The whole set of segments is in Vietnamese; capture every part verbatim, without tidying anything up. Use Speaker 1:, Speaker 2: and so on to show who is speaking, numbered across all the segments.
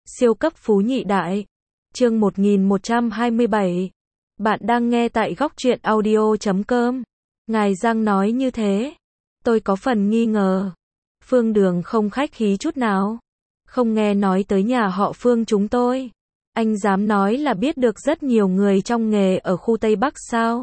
Speaker 1: Siêu cấp phú nhị đại. Chương một nghìn một trăm hai mươi bảy. Bạn đang nghe tại góc truyện audio chấm com. Ngài Giang nói như thế. Tôi có phần nghi ngờ. Phương Đường không khách khí chút nào. Không nghe nói tới nhà họ Phương chúng tôi. Anh dám nói là biết được rất nhiều người trong nghề ở khu Tây Bắc sao?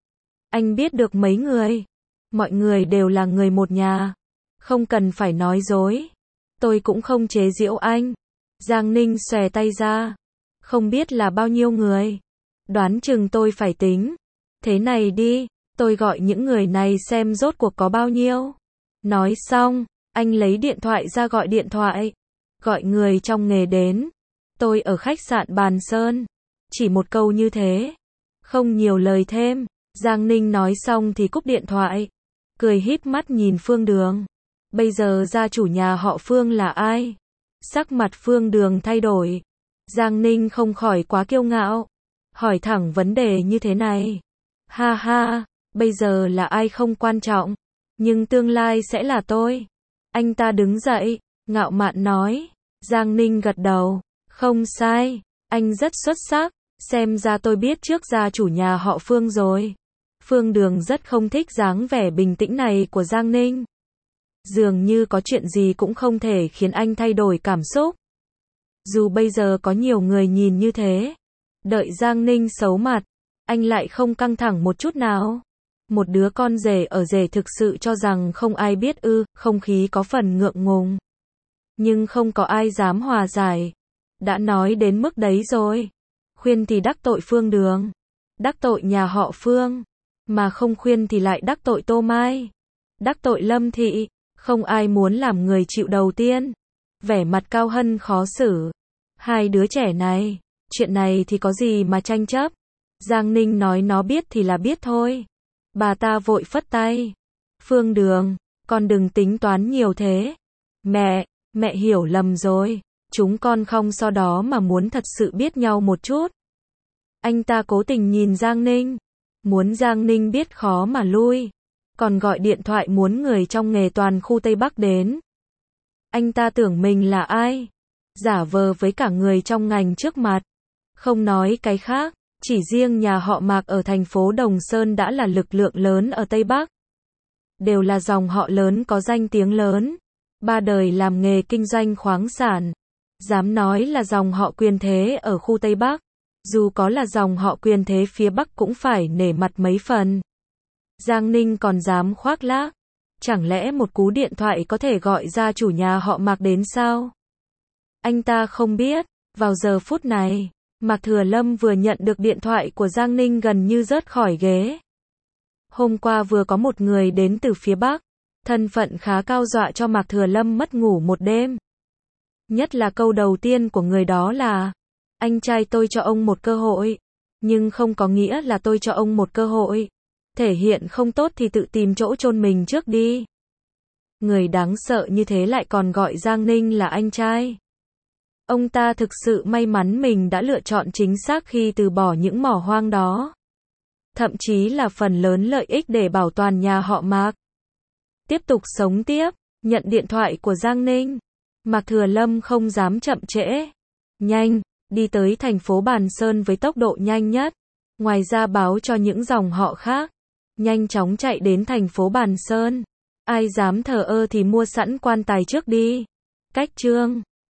Speaker 1: Anh biết được mấy người? Mọi người đều là người một nhà. Không cần phải nói dối. Tôi cũng không chế giễu anh. Giang Ninh xòe tay ra. Không biết là bao nhiêu người. Đoán chừng tôi phải tính. Thế này đi, tôi gọi những người này xem rốt cuộc có bao nhiêu. Nói xong, anh lấy điện thoại ra gọi điện thoại. Gọi người trong nghề đến. Tôi ở khách sạn Bàn Sơn. Chỉ một câu như thế. Không nhiều lời thêm. Giang Ninh nói xong thì cúp điện thoại. Cười híp mắt nhìn Phương Đường. Bây giờ gia chủ nhà họ Phương là ai? Sắc mặt Phương Đường thay đổi. Giang Ninh không khỏi quá kiêu ngạo. Hỏi thẳng vấn đề như thế này. Ha ha, bây giờ là ai không quan trọng. Nhưng tương lai sẽ là tôi. Anh ta đứng dậy, ngạo mạn nói. Giang Ninh gật đầu. Không sai, anh rất xuất sắc. Xem ra tôi biết trước gia chủ nhà họ Phương rồi. Phương Đường rất không thích dáng vẻ bình tĩnh này của Giang Ninh. Dường như có chuyện gì cũng không thể khiến anh thay đổi cảm xúc. Dù bây giờ có nhiều người nhìn như thế. Đợi Giang Ninh xấu mặt, anh lại không căng thẳng một chút nào. Một đứa con rể ở rể thực sự cho rằng không ai biết ư, không khí có phần ngượng ngùng. Nhưng không có ai dám hòa giải. Đã nói đến mức đấy rồi. Khuyên thì đắc tội Phương Đường. Đắc tội nhà họ Phương. Mà không khuyên thì lại đắc tội Tô Mai. Đắc tội Lâm Thị. Không ai muốn làm người chịu đầu tiên. Vẻ mặt Cao Hân khó xử. Hai đứa trẻ này, chuyện này thì có gì mà tranh chấp. Giang Ninh nói nó biết thì là biết thôi. Bà ta vội phất tay. Phương Đường, con đừng tính toán nhiều thế. Mẹ, mẹ hiểu lầm rồi. Chúng con không so đó mà muốn thật sự biết nhau một chút. Anh ta cố tình nhìn Giang Ninh. Muốn Giang Ninh biết khó mà lui. Còn gọi điện thoại muốn người trong nghề toàn khu Tây Bắc đến. Anh ta tưởng mình là ai? Giả vờ với cả người trong ngành trước mặt. Không nói cái khác, chỉ riêng nhà họ Mạc ở thành phố Đồng Sơn đã là lực lượng lớn ở Tây Bắc. Đều là dòng họ lớn có danh tiếng lớn. Ba đời làm nghề kinh doanh khoáng sản. Dám nói là dòng họ quyền thế ở khu Tây Bắc. Dù có là dòng họ quyền thế phía Bắc cũng phải nể mặt mấy phần. Giang Ninh còn dám khoác lác. Chẳng lẽ một cú điện thoại có thể gọi ra chủ nhà họ Mạc đến sao? Anh ta không biết. Vào giờ phút này, Mạc Thừa Lâm vừa nhận được điện thoại của Giang Ninh gần như rớt khỏi ghế. Hôm qua vừa có một người đến từ phía Bắc. Thân phận khá cao dọa cho Mạc Thừa Lâm mất ngủ một đêm. Nhất là câu đầu tiên của người đó là: anh trai tôi cho ông một cơ hội. Nhưng không có nghĩa là tôi cho ông một cơ hội. Thể hiện không tốt thì tự tìm chỗ chôn mình trước đi. Người đáng sợ như thế lại còn gọi Giang Ninh là anh trai. Ông ta thực sự may mắn mình đã lựa chọn chính xác khi từ bỏ những mỏ hoang đó. Thậm chí là phần lớn lợi ích để bảo toàn nhà họ Mạc. Tiếp tục sống tiếp, nhận điện thoại của Giang Ninh. Mạc Thừa Lâm không dám chậm trễ. Nhanh, đi tới thành phố Bàn Sơn với tốc độ nhanh nhất. Ngoài ra báo cho những dòng họ khác. Nhanh chóng chạy đến thành phố Bàn Sơn. Ai dám thờ ơ thì mua sẵn quan tài trước đi. Cách chương